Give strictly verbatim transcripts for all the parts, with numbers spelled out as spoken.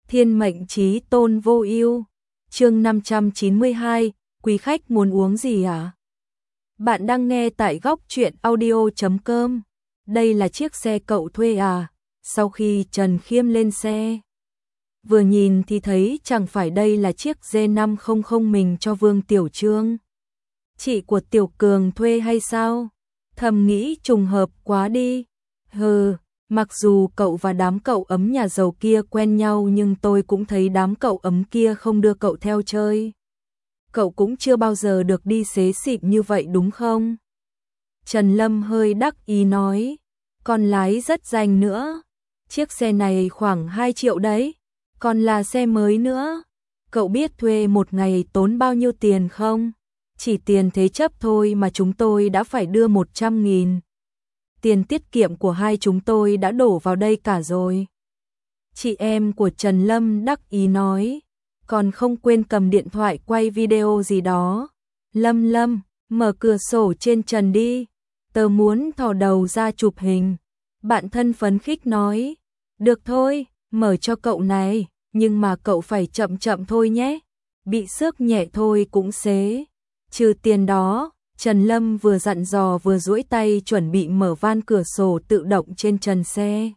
Thiên mệnh chí tôn vô ưu. Chương năm trăm chín mươi hai, quý khách muốn uống gì à? Bạn đang nghe tại góc truyện audio chấm com. Đây là chiếc xe cậu thuê à? Sau khi Trần Khiêm lên xe, vừa nhìn thì thấy chẳng phải đây là chiếc D năm trăm mình cho Vương Tiểu Trương, chị của Tiểu Cường thuê hay sao? Thầm nghĩ trùng hợp quá đi. Hừ, mặc dù cậu và đám cậu ấm nhà giàu kia quen nhau nhưng tôi cũng thấy đám cậu ấm kia không đưa cậu theo chơi. Cậu cũng chưa bao giờ được đi xế xịn như vậy đúng không? Trần Lâm hơi đắc ý nói, còn lái rất danh nữa. Chiếc xe này khoảng hai triệu đấy, còn là xe mới nữa. Cậu biết thuê một ngày tốn bao nhiêu tiền không? Chỉ tiền thế chấp thôi mà chúng tôi đã phải đưa một trăm nghìn. Tiền tiết kiệm của hai chúng tôi đã đổ vào đây cả rồi. Chị em của Trần Lâm đắc ý nói, còn không quên cầm điện thoại quay video gì đó. Lâm Lâm, mở cửa sổ trên trần đi, tớ muốn thò đầu ra chụp hình. Bạn thân phấn khích nói, được thôi, mở cho cậu này, nhưng mà cậu phải chậm chậm thôi nhé, bị xước nhẹ thôi cũng xế. Trừ tiền đó, Trần Lâm vừa dặn dò vừa duỗi tay chuẩn bị mở van cửa sổ tự động trên trần xe.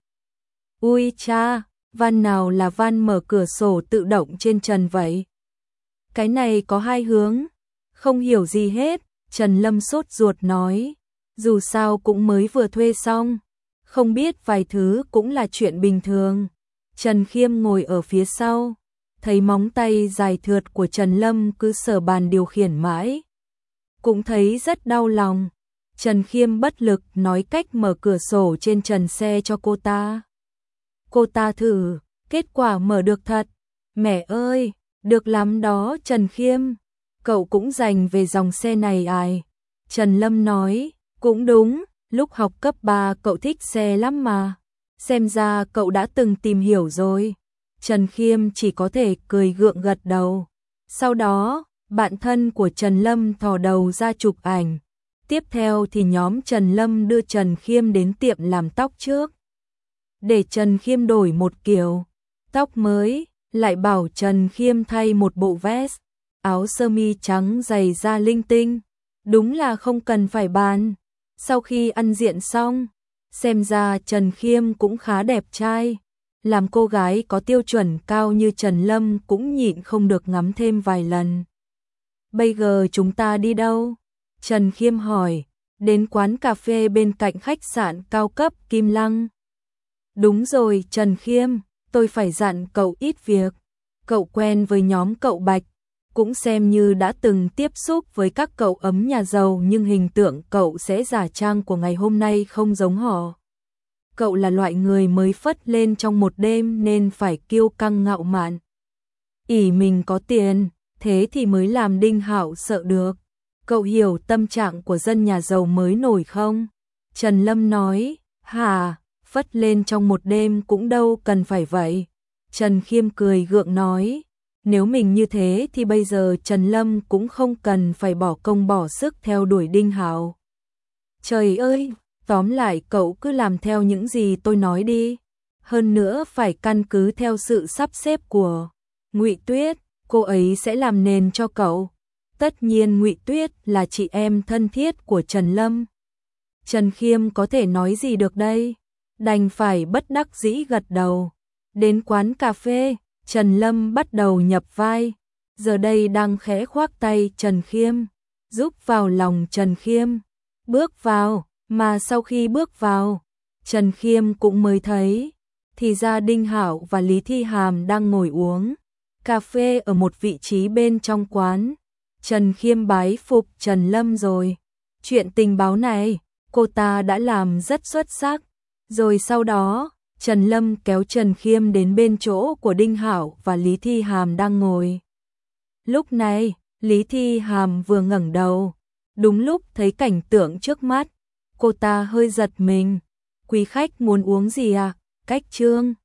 Ui cha, van nào là van mở cửa sổ tự động trên trần vậy? Cái này có hai hướng. Không hiểu gì hết, Trần Lâm sốt ruột nói, dù sao cũng mới vừa thuê xong, không biết vài thứ cũng là chuyện bình thường. Trần Khiêm ngồi ở phía sau, thấy móng tay dài thượt của Trần Lâm cứ sờ bàn điều khiển mãi, cũng thấy rất đau lòng. Trần Khiêm bất lực nói cách mở cửa sổ trên trần xe cho cô ta. Cô ta thử, kết quả mở được thật. Mẹ ơi, được lắm đó Trần Khiêm, cậu cũng dành về dòng xe này ai? Trần Lâm nói, cũng đúng, lúc học cấp ba cậu thích xe lắm mà. Xem ra cậu đã từng tìm hiểu rồi. Trần Khiêm chỉ có thể cười gượng gật đầu. Sau đó, bạn thân của Trần Lâm thò đầu ra chụp ảnh. Tiếp theo thì nhóm Trần Lâm đưa Trần Khiêm đến tiệm làm tóc trước, để Trần Khiêm đổi một kiểu tóc mới, lại bảo Trần Khiêm thay một bộ vest, áo sơ mi trắng dày da linh tinh. Đúng là không cần phải bàn. Sau khi ăn diện xong, xem ra Trần Khiêm cũng khá đẹp trai. Làm cô gái có tiêu chuẩn cao như Trần Lâm cũng nhịn không được ngắm thêm vài lần. Bây giờ chúng ta đi đâu? Trần Khiêm hỏi. Đến quán cà phê bên cạnh khách sạn cao cấp Kim Lăng. Đúng rồi Trần Khiêm, tôi phải dặn cậu ít việc. Cậu quen với nhóm cậu Bạch, cũng xem như đã từng tiếp xúc với các cậu ấm nhà giàu, nhưng hình tượng cậu sẽ giả trang của ngày hôm nay không giống họ. Cậu là loại người mới phất lên trong một đêm nên phải kiêu căng ngạo mạn, ỷ mình có tiền, thế thì mới làm Đinh Hạo sợ được. Cậu hiểu tâm trạng của dân nhà giàu mới nổi không? Trần Lâm nói, hả, phất lên trong một đêm cũng đâu cần phải vậy. Trần Khiêm cười gượng nói, nếu mình như thế thì bây giờ Trần Lâm cũng không cần phải bỏ công bỏ sức theo đuổi Đinh Hạo. Trời ơi, tóm lại cậu cứ làm theo những gì tôi nói đi. Hơn nữa phải căn cứ theo sự sắp xếp của Ngụy Tuyết, cô ấy sẽ làm nền cho cậu. Tất nhiên Ngụy Tuyết là chị em thân thiết của Trần Lâm. Trần Khiêm có thể nói gì được đây? Đành phải bất đắc dĩ gật đầu. Đến quán cà phê, Trần Lâm bắt đầu nhập vai. Giờ đây đang khẽ khoác tay Trần Khiêm, giúp vào lòng Trần Khiêm. Bước vào, mà sau khi bước vào, Trần Khiêm cũng mới thấy, thì ra Đinh Hạo và Lý Thi Hàm đang ngồi uống cà phê ở một vị trí bên trong quán. Trần Khiêm bái phục Trần Lâm rồi. Chuyện tình báo này, cô ta đã làm rất xuất sắc. Rồi sau đó, Trần Lâm kéo Trần Khiêm đến bên chỗ của Đinh Hạo và Lý Thi Hàm đang ngồi. Lúc này, Lý Thi Hàm vừa ngẩng đầu, đúng lúc thấy cảnh tượng trước mắt, cô ta hơi giật mình. Quý khách muốn uống gì à? Cách Trương.